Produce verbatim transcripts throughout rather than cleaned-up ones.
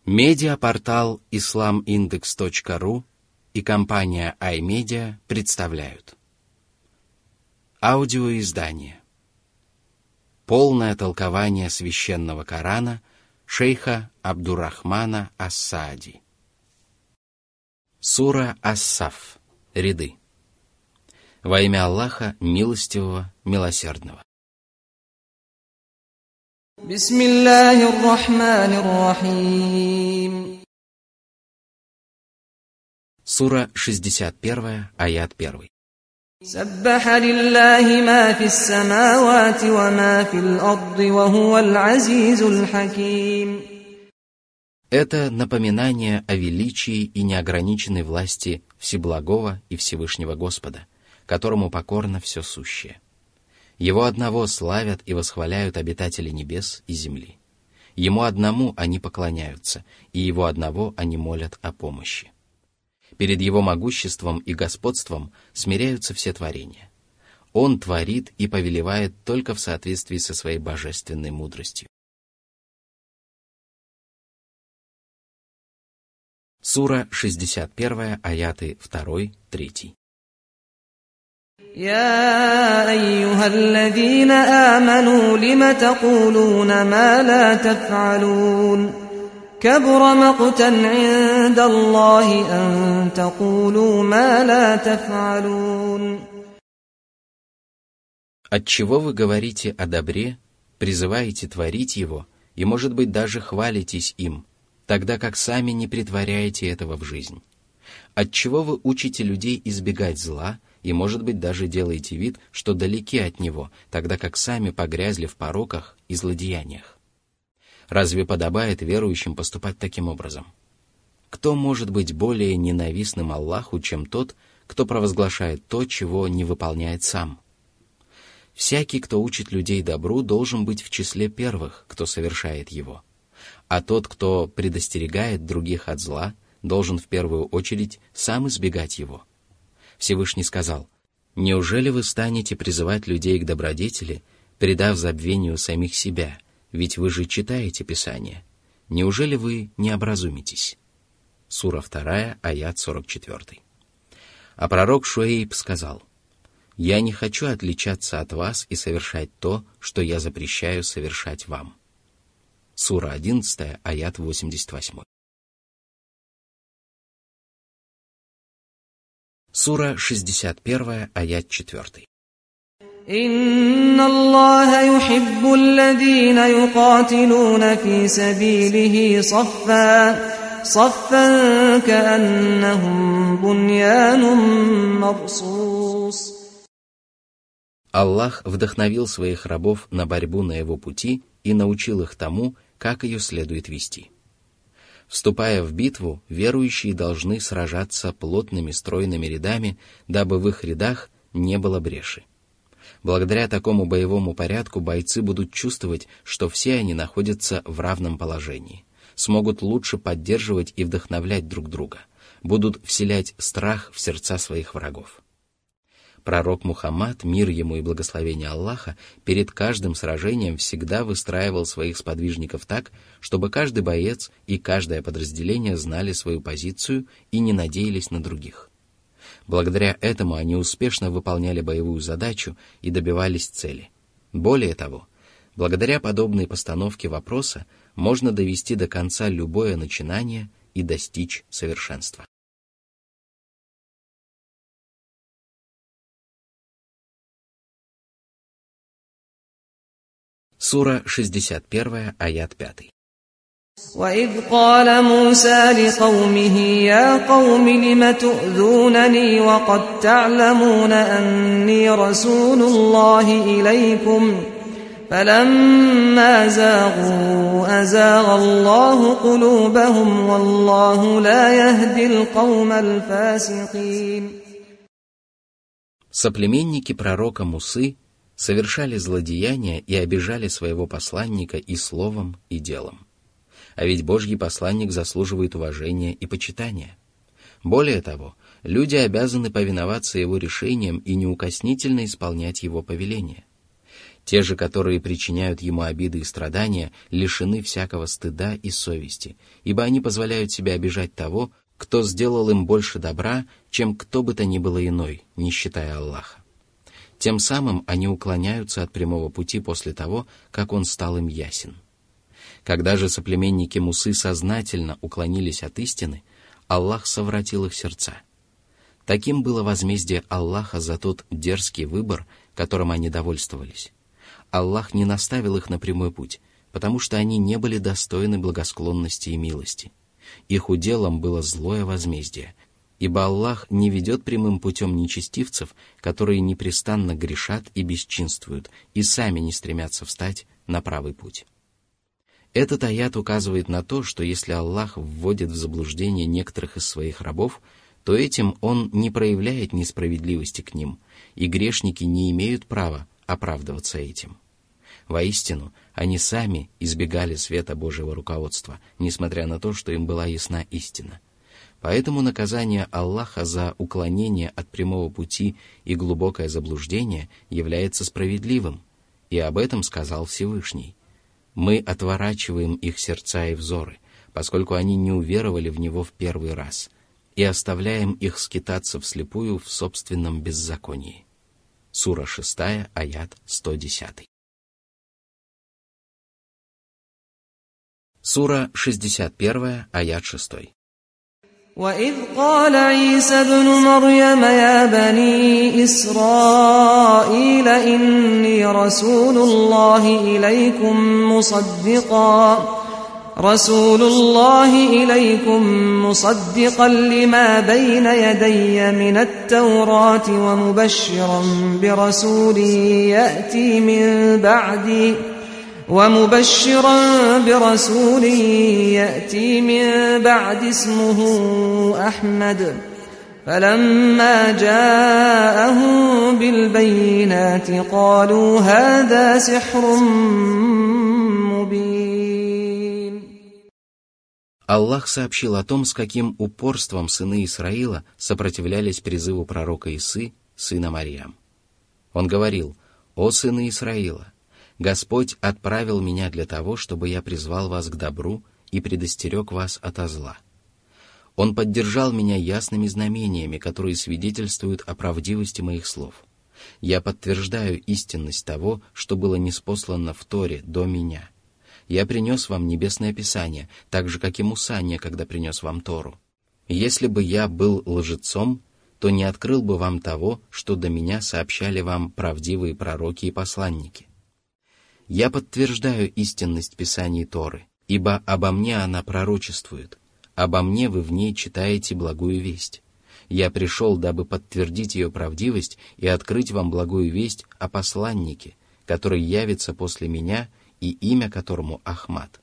Медиапортал ислам индекс точка ру и компания iMedia представляют аудиоиздание «Полное толкование священного Корана» шейха Абдуррахмана ас-Саади. Сура Ас-Саф. Ряды. Во имя Аллаха, милостивого, милосердного. Бисмиллахир-рахманир-рахим. Сура шестьдесят один, аят один. Саббаха лиллахи ма фис-самавати ва ма фил-арди ва хувал азизул хаким. Это напоминание о величии и неограниченной власти Всеблагого и Всевышнего Господа, которому покорно все сущее. Его одного славят и восхваляют обитатели небес и земли. Ему одному они поклоняются, и его одного они молят о помощи. Перед его могуществом и господством смиряются все творения. Он творит и повелевает только в соответствии со своей божественной мудростью. Сура шестьдесят один, аяты два, три. يا أيها الذين آمنوا لم تقولون ما لا تفعلون كبر مقتا عند الله أن تقولوا ما لا تفعلون. Отчего вы говорите о добре, призываете творить его и, может быть, даже хвалитесь им, тогда как сами не претворяете этого в жизнь? Отчего вы учите людей избегать зла и, может быть, даже делаете вид, что далеки от него, тогда как сами погрязли в пороках и злодеяниях? Разве подобает верующим поступать таким образом? Кто может быть более ненавистным Аллаху, чем тот, кто провозглашает то, чего не выполняет сам? Всякий, кто учит людей добру, должен быть в числе первых, кто совершает его. А тот, кто предостерегает других от зла, должен в первую очередь сам избегать его. Всевышний сказал: «Неужели вы станете призывать людей к добродетели, предав забвению самих себя, ведь вы же читаете Писание? Неужели вы не образумитесь?» Сура два, аят сорок четыре. А пророк Шуэйб сказал: «Я не хочу отличаться от вас и совершать то, что я запрещаю совершать вам». Сура одиннадцать, аят восемьдесят восемь. Сура шестьдесят один, аят четыре. Инна Аллаха юхиббу алладина юкатилуна фи сабилихи саффа саффан кааннахум буньянун марсус. Аллах вдохновил своих рабов на борьбу на его пути и научил их тому, как ее следует вести. Вступая в битву, верующие должны сражаться плотными стройными рядами, дабы в их рядах не было бреши. Благодаря такому боевому порядку бойцы будут чувствовать, что все они находятся в равном положении, смогут лучше поддерживать и вдохновлять друг друга, будут вселять страх в сердца своих врагов. Пророк Мухаммад, мир ему и благословение Аллаха, перед каждым сражением всегда выстраивал своих сподвижников так, чтобы каждый боец и каждое подразделение знали свою позицию и не надеялись на других. Благодаря этому они успешно выполняли боевую задачу и добивались цели. Более того, благодаря подобной постановке вопроса можно довести до конца любое начинание и достичь совершенства. Сура шестьдесят один, аят пять. وَإِذْ قَالَ مُوسَى لِقَوْمِهِ يَا قَوْمِ لِمَ تُؤْذُونَنِي وَقَدْ تَعْلَمُونَ أَنِّي رَسُولُ اللَّهِ إِلَيْكُمْ فَلَمَّا زَاغُوا أَزَاغَ اللَّهُ قُلُوبَهُمْ وَاللَّهُ لَا يَهْدِي الْقَوْمَ الْفَاسِقِينَ. Соплеменники пророка Мусы совершали злодеяния и обижали своего посланника и словом, и делом. А ведь Божий посланник заслуживает уважения и почитания. Более того, люди обязаны повиноваться его решениям и неукоснительно исполнять его повеления. Те же, которые причиняют ему обиды и страдания, лишены всякого стыда и совести, ибо они позволяют себе обижать того, кто сделал им больше добра, чем кто бы то ни было иной, не считая Аллаха. Тем самым они уклоняются от прямого пути после того, как он стал им ясен. Когда же соплеменники Мусы сознательно уклонились от истины, Аллах совратил их сердца. Таким было возмездие Аллаха за тот дерзкий выбор, которым они довольствовались. Аллах не наставил их на прямой путь, потому что они не были достойны благосклонности и милости. Их уделом было злое возмездие, ибо Аллах не ведет прямым путем нечестивцев, которые непрестанно грешат и бесчинствуют, и сами не стремятся встать на правый путь. Этот аят указывает на то, что если Аллах вводит в заблуждение некоторых из своих рабов, то этим Он не проявляет несправедливости к ним, и грешники не имеют права оправдываться этим. Воистину, они сами избегали света Божьего руководства, несмотря на то, что им была ясна истина. Поэтому наказание Аллаха за уклонение от прямого пути и глубокое заблуждение является справедливым, и об этом сказал Всевышний. Мы отворачиваем их сердца и взоры, поскольку они не уверовали в Него в первый раз, и оставляем их скитаться вслепую в собственном беззаконии. Сура шестая, аят сто десять. Сура шестьдесят первая, аят шесть. وَإِذْ قَالَ عِيسَى ابْنُ مَرْيَمَ يَا بَنِي إِسْرَائِيلَ إِنِّي رَسُولُ اللَّهِ إِلَيْكُمْ مُصَدِّقًا رَسُولُ اللَّهِ إِلَيْكُمْ مُصَدِّقًا لِمَا بَيْنَ يَدَيَّ مِنَ التَّوْرَاةِ وَمُبَشِّرًا بِرَسُولٍ يَأْتِي مِن بَعْدِي ومبشرا برسول يأتي من بعد اسمه أحمد فلما جاءهم بالبينات قالوا هذا سحر مبين. Аллах сообщил о том, с каким упорством сыны Исраила сопротивлялись призыву пророка Исы, сына Марьям. Он говорил: «О сыны Исраила! Господь отправил меня для того, чтобы я призвал вас к добру и предостерег вас ото зла. Он поддержал меня ясными знамениями, которые свидетельствуют о правдивости моих слов. Я подтверждаю истинность того, что было ниспослано в Торе до меня. Я принес вам небесное писание, так же, как и Муса некогда принес вам Тору. Если бы я был лжецом, то не открыл бы вам того, что до меня сообщали вам правдивые пророки и посланники. Я подтверждаю истинность Писаний Торы, ибо обо мне она пророчествует, обо мне вы в ней читаете благую весть. Я пришел, дабы подтвердить ее правдивость и открыть вам благую весть о посланнике, который явится после меня и имя которому Ахмад».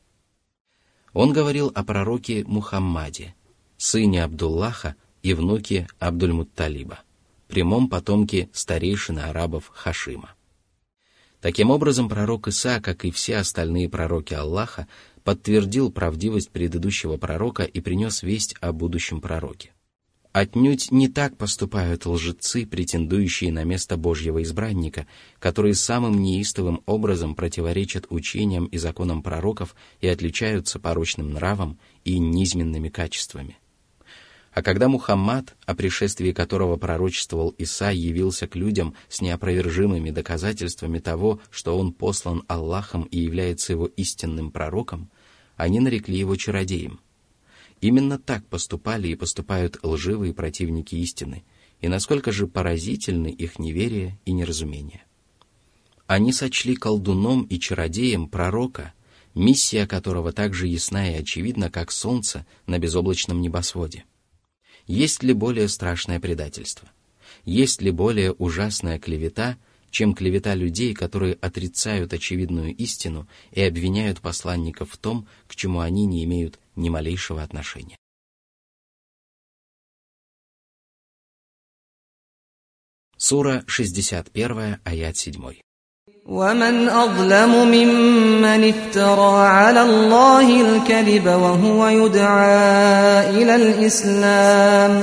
Он говорил о пророке Мухаммаде, сыне Абдуллаха и внуке Абдуль-Мутталиба, прямом потомке старейшины арабов Хашима. Таким образом, пророк Иса, как и все остальные пророки Аллаха, подтвердил правдивость предыдущего пророка и принес весть о будущем пророке. Отнюдь не так поступают лжецы, претендующие на место Божьего избранника, которые самым неистовым образом противоречат учениям и законам пророков и отличаются порочным нравом и низменными качествами. А когда Мухаммад, о пришествии которого пророчествовал Иса, явился к людям с неопровержимыми доказательствами того, что он послан Аллахом и является его истинным пророком, они нарекли его чародеем. Именно так поступали и поступают лживые противники истины, и насколько же поразительны их неверие и неразумение. Они сочли колдуном и чародеем пророка, миссия которого так же ясна и очевидна, как солнце на безоблачном небосводе. Есть ли более страшное предательство? Есть ли более ужасная клевета, чем клевета людей, которые отрицают очевидную истину и обвиняют посланников в том, к чему они не имеют ни малейшего отношения? Сура шестьдесят первая, аят семь. وَمَنْ أَظْلَمُ مِمَّنِ افْتَرَى عَلَى اللَّهِ الْكَذِبَ وَهُوَ يُدْعَى إِلَى الْإِسْلَامِ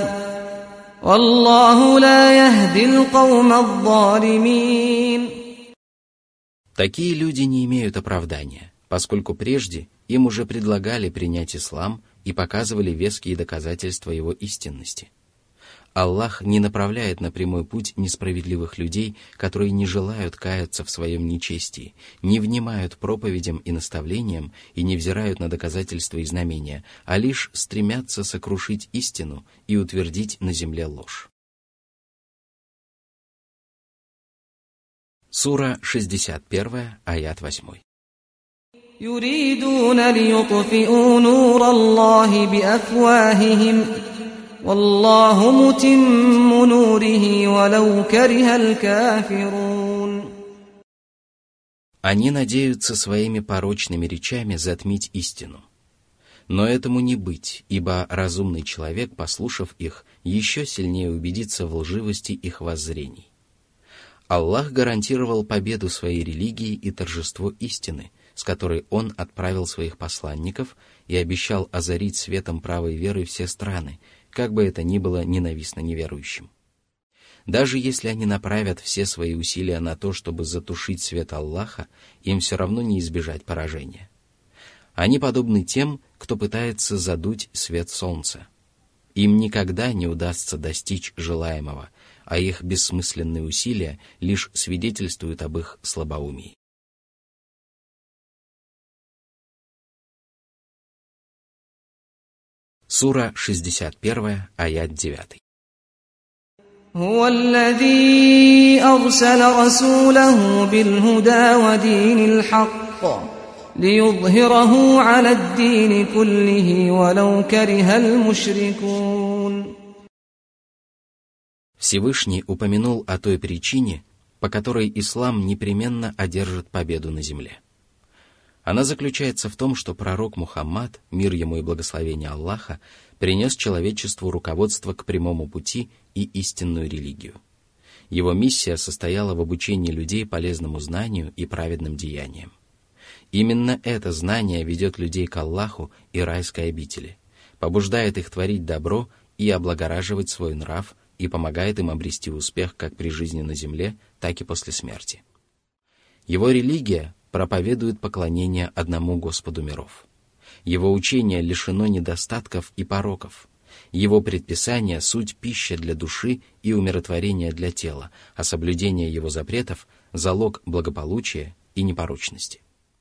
وَاللَّهُ لَا يَهْدِي الْقَوْمَ الظَّالِمِينَ. Такие люди не имеют оправдания, поскольку прежде им уже предлагали принять ислам и показывали веские доказательства его истинности. Аллах не направляет на прямой путь несправедливых людей, которые не желают каяться в своем нечестии, не внимают проповедям и наставлениям и не взирают на доказательства и знамения, а лишь стремятся сокрушить истину и утвердить на земле ложь. Сура шестьдесят один, аят восемь. يريدون ليطفئوا نور الله بأفواههم والله متم نوره ولو كره الكافرون. Они надеются своими порочными речами затмить истину. Но этому не быть, ибо разумный человек, послушав их, еще сильнее убедится в лживости их воззрений. Аллах гарантировал победу своей религии и торжество истины, с которой Он отправил своих посланников и обещал озарить светом правой веры все страны, как бы это ни было ненавистно неверующим. Даже если они направят все свои усилия на то, чтобы затушить свет Аллаха, им все равно не избежать поражения. Они подобны тем, кто пытается задуть свет солнца. Им никогда не удастся достичь желаемого, а их бессмысленные усилия лишь свидетельствуют об их слабоумии. Сура шестьдесят один, аят девять. هو الذي أرسل رسوله بالهدى ودين الحق ليظهره على الدين كله ولو كره المشركون. Всевышний упомянул о той причине, по которой ислам непременно одержит победу на земле. Она заключается в том, что пророк Мухаммад, мир ему и благословение Аллаха, принес человечеству руководство к прямому пути и истинную религию. Его миссия состояла в обучении людей полезному знанию и праведным деяниям. Именно это знание ведет людей к Аллаху и райской обители, побуждает их творить добро и облагораживать свой нрав и помогает им обрести успех как при жизни на земле, так и после смерти. Его религия проповедует поклонение одному Господу миров. Его учение лишено недостатков и пороков. Его предписания — суть пища для души и умиротворение для тела, а соблюдение его запретов — залог благополучия и непорочности.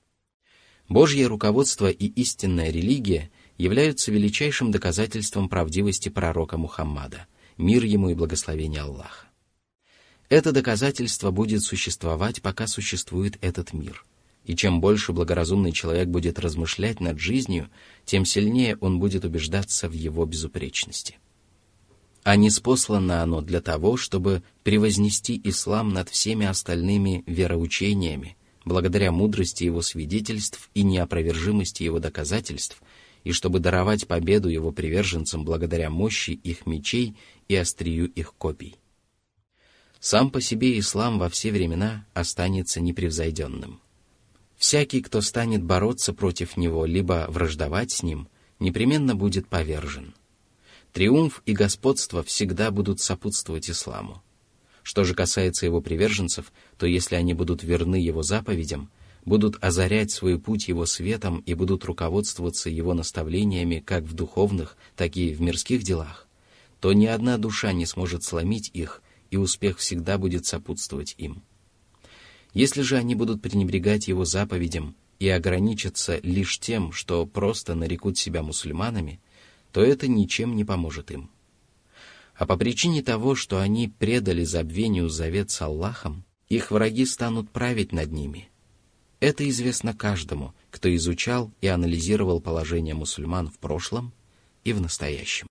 Божье руководство и истинная религия являются величайшим доказательством правдивости пророка Мухаммада, мир ему и благословение Аллаха. Это доказательство будет существовать, пока существует этот мир. И чем больше благоразумный человек будет размышлять над жизнью, тем сильнее он будет убеждаться в его безупречности. А ниспослано оно для того, чтобы превознести ислам над всеми остальными вероучениями, благодаря мудрости его свидетельств и неопровержимости его доказательств, и чтобы даровать победу его приверженцам благодаря мощи их мечей и острию их копий. Сам по себе ислам во все времена останется непревзойденным. Всякий, кто станет бороться против него, либо враждовать с ним, непременно будет повержен. Триумф и господство всегда будут сопутствовать исламу. Что же касается его приверженцев, то если они будут верны его заповедям, будут озарять свой путь его светом и будут руководствоваться его наставлениями как в духовных, так и в мирских делах, то ни одна душа не сможет сломить их, и успех всегда будет сопутствовать им. Если же они будут пренебрегать его заповедям и ограничатся лишь тем, что просто нарекут себя мусульманами, то это ничем не поможет им. А по причине того, что они предали забвению завет с Аллахом, их враги станут править над ними. Это известно каждому, кто изучал и анализировал положение мусульман в прошлом и в настоящем.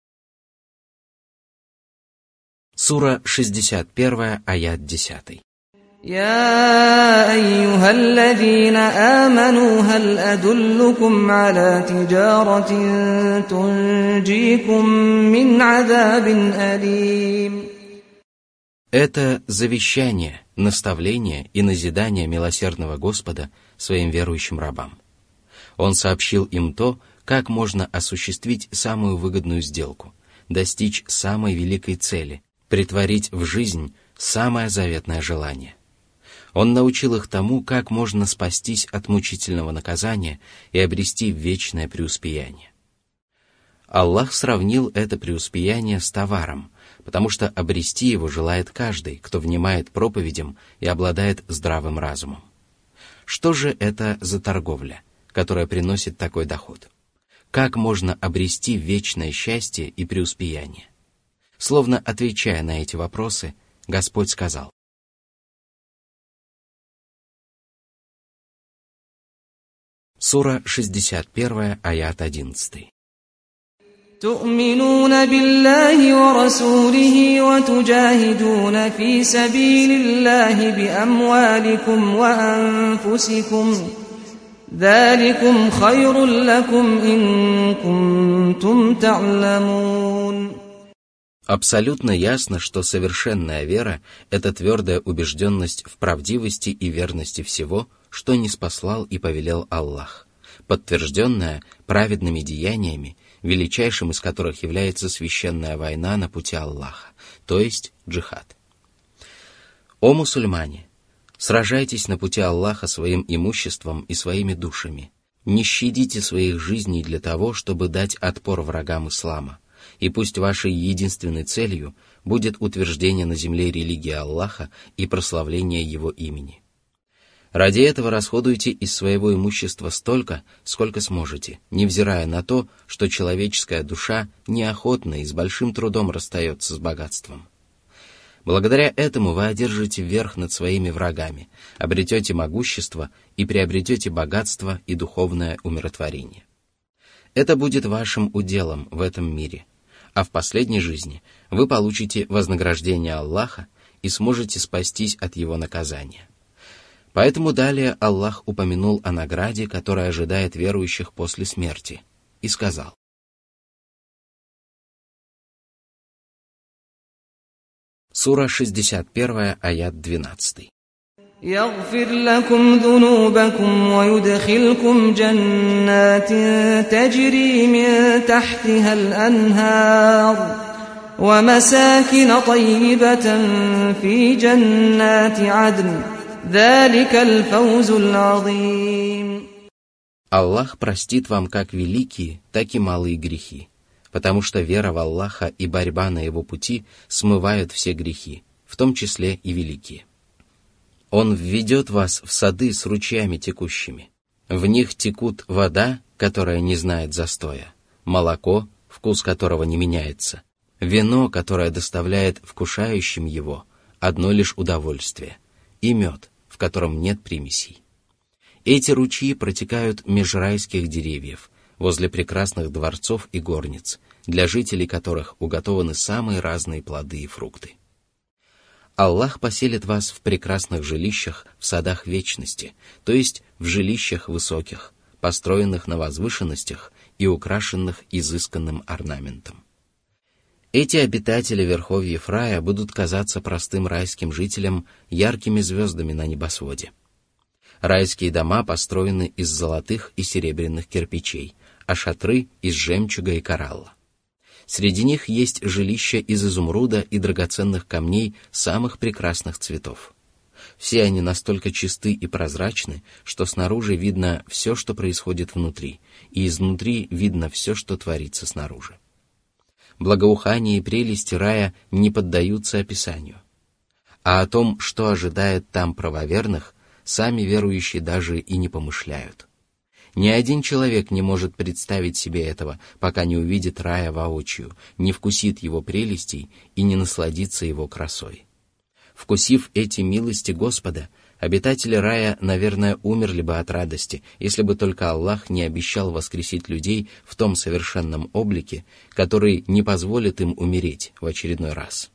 Сура шестьдесят один, аят десять. يا أيها الذين آمنوا هل أدلكم على تجارة تنجيكم من عذاب أليم. Это завещание, наставление и назидание милосердного Господа своим верующим рабам. Он сообщил им то, как можно осуществить самую выгодную сделку, достичь самой великой цели, претворить в жизнь самое заветное желание. Он научил их тому, как можно спастись от мучительного наказания и обрести вечное преуспеяние. Аллах сравнил это преуспеяние с товаром, потому что обрести его желает каждый, кто внимает проповедям и обладает здравым разумом. Что же это за торговля, которая приносит такой доход? Как можно обрести вечное счастье и преуспеяние? Словно отвечая на эти вопросы, Господь сказал: Сура шестьдесят один, аят одиннадцатый. تؤمنون بالله ورسوله وتجاهدون في سبيل الله بأموالكم وأنفسكم ذلكم خير لكم إن كنتم تعلمون. Абсолютно ясно, что совершенная вера – это твердая убежденность в правдивости и верности всего, что ниспослал и повелел Аллах, подтвержденная праведными деяниями, величайшим из которых является священная война на пути Аллаха, то есть джихад. О мусульмане! Сражайтесь на пути Аллаха своим имуществом и своими душами. Не щадите своих жизней для того, чтобы дать отпор врагам ислама, и пусть вашей единственной целью будет утверждение на земле религии Аллаха и прославление Его имени. Ради этого расходуйте из своего имущества столько, сколько сможете, невзирая на то, что человеческая душа неохотно и с большим трудом расстается с богатством. Благодаря этому вы одержите верх над своими врагами, обретете могущество и приобретете богатство и духовное умиротворение. Это будет вашим уделом в этом мире, а в последней жизни вы получите вознаграждение Аллаха и сможете спастись от Его наказания. Поэтому далее Аллах упомянул о награде, которая ожидает верующих после смерти, и сказал: Сура шестьдесят один, аят двенадцатый. يغفر لكم ذنوبكم ويدخلكم جنات تجري من تحتها الأنهار ومساكن طيبة في جنات عدن ذلك الفوز العظيم. Аллах простит вам как великие, так и малые грехи, потому что вера в Аллаха и борьба на Его пути смывают все грехи, в том числе и великие. Он введет вас в сады с ручьями текущими. В них текут вода, которая не знает застоя, молоко, вкус которого не меняется, вино, которое доставляет вкушающим его одно лишь удовольствие, и мед, в котором нет примесей. Эти ручьи протекают меж райских деревьев, возле прекрасных дворцов и горниц, для жителей которых уготованы самые разные плоды и фрукты. Аллах поселит вас в прекрасных жилищах в садах вечности, то есть в жилищах высоких, построенных на возвышенностях и украшенных изысканным орнаментом. Эти обитатели верховьев рая будут казаться простым райским жителям яркими звездами на небосводе. Райские дома построены из золотых и серебряных кирпичей, а шатры — из жемчуга и коралла. Среди них есть жилища из изумруда и драгоценных камней самых прекрасных цветов. Все они настолько чисты и прозрачны, что снаружи видно все, что происходит внутри, и изнутри видно все, что творится снаружи. Благоухание и прелести рая не поддаются описанию. А о том, что ожидает там правоверных, сами верующие даже и не помышляют. Ни один человек не может представить себе этого, пока не увидит рая воочию, не вкусит его прелестей и не насладится его красой. Вкусив эти милости Господа, обитатели рая, наверное, умерли бы от радости, если бы только Аллах не обещал воскресить людей в том совершенном облике, который не позволит им умереть в очередной раз.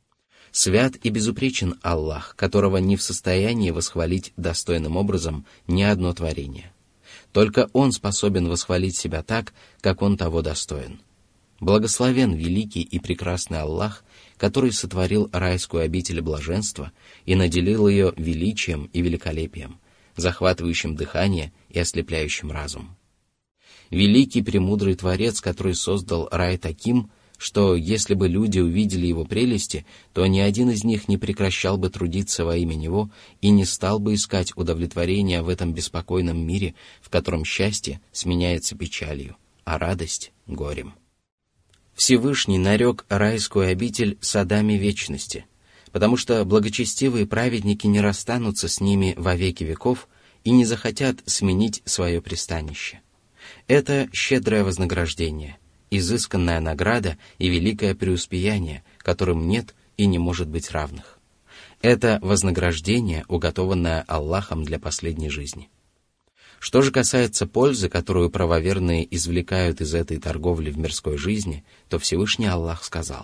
Свят и безупречен Аллах, которого не в состоянии восхвалить достойным образом ни одно творение. Только Он способен восхвалить себя так, как Он того достоин. Благословен великий и прекрасный Аллах, который сотворил райскую обитель блаженства и наделил ее величием и великолепием, захватывающим дыхание и ослепляющим разум. Великий премудрый Творец, который создал рай таким, что если бы люди увидели его прелести, то ни один из них не прекращал бы трудиться во имя него и не стал бы искать удовлетворения в этом беспокойном мире, в котором счастье сменяется печалью, а радость — горем. Всевышний нарек райскую обитель садами вечности, потому что благочестивые праведники не расстанутся с ними во веки веков и не захотят сменить свое пристанище. Это щедрое вознаграждение, изысканная награда и великое преуспеяние, которым нет и не может быть равных. Это вознаграждение, уготованное Аллахом для последней жизни. Что же касается пользы, которую правоверные извлекают из этой торговли в мирской жизни, то Всевышний Аллах сказал: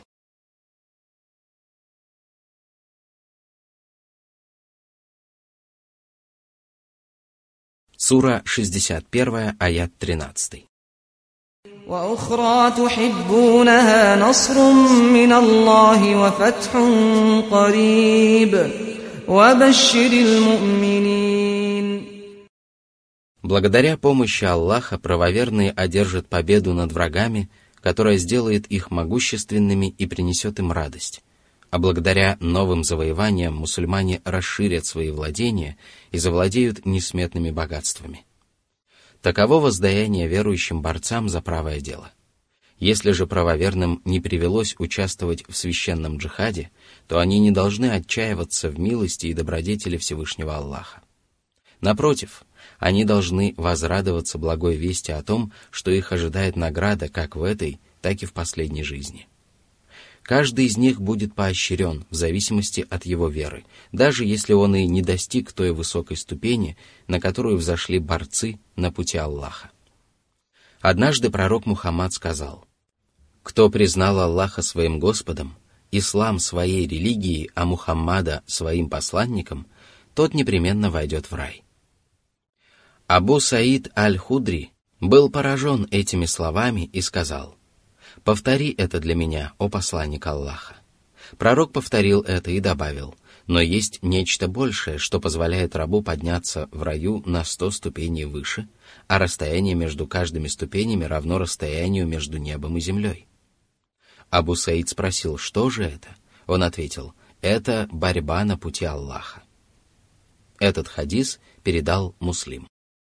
Сура шестьдесят один, аят тринадцатый. وأخرى تحبونها نصر من الله وفتح قريب وبشر المؤمنين. Благодаря помощи Аллаха правоверные одержат победу над врагами, которая сделает их могущественными и принесет им радость. А благодаря новым завоеваниям мусульмане расширят свои владения и завладеют несметными богатствами. Таково воздаяние верующим борцам за правое дело. Если же правоверным не привелось участвовать в священном джихаде, то они не должны отчаиваться в милости и добродетели Всевышнего Аллаха. Напротив, они должны возрадоваться благой вести о том, что их ожидает награда как в этой, так и в последней жизни. Каждый из них будет поощрен в зависимости от его веры, даже если он и не достиг той высокой ступени, на которую взошли борцы на пути Аллаха. Однажды пророк Мухаммад сказал: «Кто признал Аллаха своим Господом, ислам своей религией, а Мухаммада своим посланником, тот непременно войдет в рай». Абу Саид аль-Худри был поражен этими словами и сказал: «Повтори это для меня, о посланник Аллаха». Пророк повторил это и добавил: «Но есть нечто большее, что позволяет рабу подняться в раю на сто ступеней выше, а расстояние между каждыми ступенями равно расстоянию между небом и землей». Абу Саид спросил: «Что же это?» Он ответил: «Это борьба на пути Аллаха». Этот хадис передал Муслим.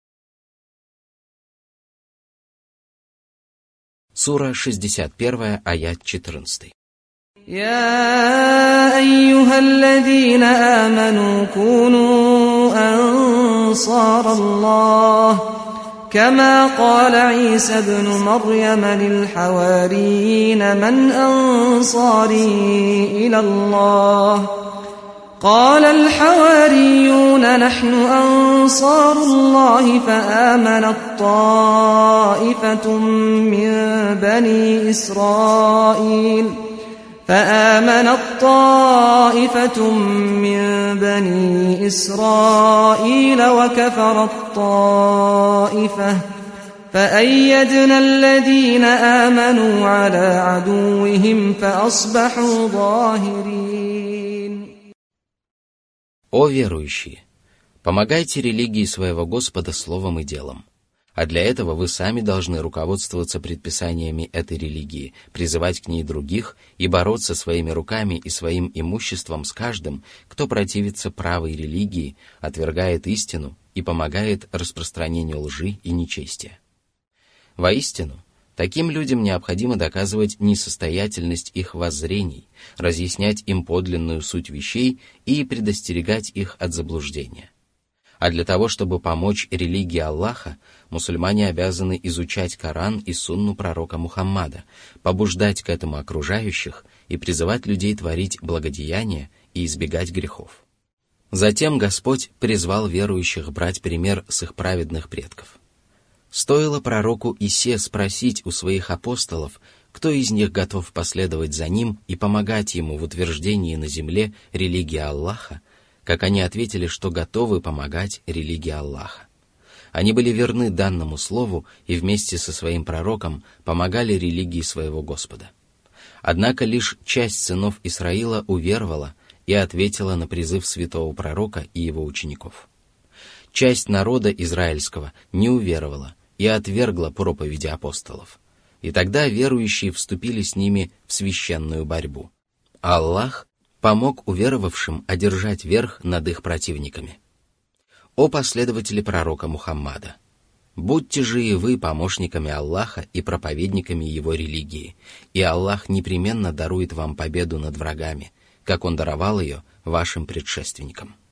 Сура шестьдесят один, аят четырнадцатый. يا أيها الذين آمنوا كونوا أنصار الله كما قال عيسى ابن مريم للحواريين من أنصاري إلى الله قال الحواريون نحن أنصار الله فآمنت طائفة من بني إسرائيل فآمنت طائفة من بني إسرائيل وكفرت طائفة فأيدنا الذين آمنوا على عدوهم فأصبحوا ظاهرين. О верующие! Помогайте религии своего Господа словом и делом. А для этого вы сами должны руководствоваться предписаниями этой религии, призывать к ней других и бороться своими руками и своим имуществом с каждым, кто противится правой религии, отвергает истину и помогает распространению лжи и нечестия. Воистину, таким людям необходимо доказывать несостоятельность их воззрений, разъяснять им подлинную суть вещей и предостерегать их от заблуждения. А для того, чтобы помочь религии Аллаха, мусульмане обязаны изучать Коран и сунну пророка Мухаммада, побуждать к этому окружающих и призывать людей творить благодеяния и избегать грехов. Затем Господь призвал верующих брать пример с их праведных предков. Стоило пророку Исе спросить у своих апостолов, кто из них готов последовать за ним и помогать ему в утверждении на земле религии Аллаха, как они ответили, что готовы помогать религии Аллаха. Они были верны данному слову и вместе со своим пророком помогали религии своего Господа. Однако лишь часть сынов Исраила уверовала и ответила на призыв святого пророка и его учеников. Часть народа израильского не уверовала и отвергла проповеди апостолов. и тогда верующие вступили с ними в священную борьбу. Аллах помог уверовавшим одержать верх над их противниками. О последователи пророка Мухаммада! Будьте же и вы помощниками Аллаха и проповедниками его религии, и Аллах непременно дарует вам победу над врагами, как Он даровал ее вашим предшественникам.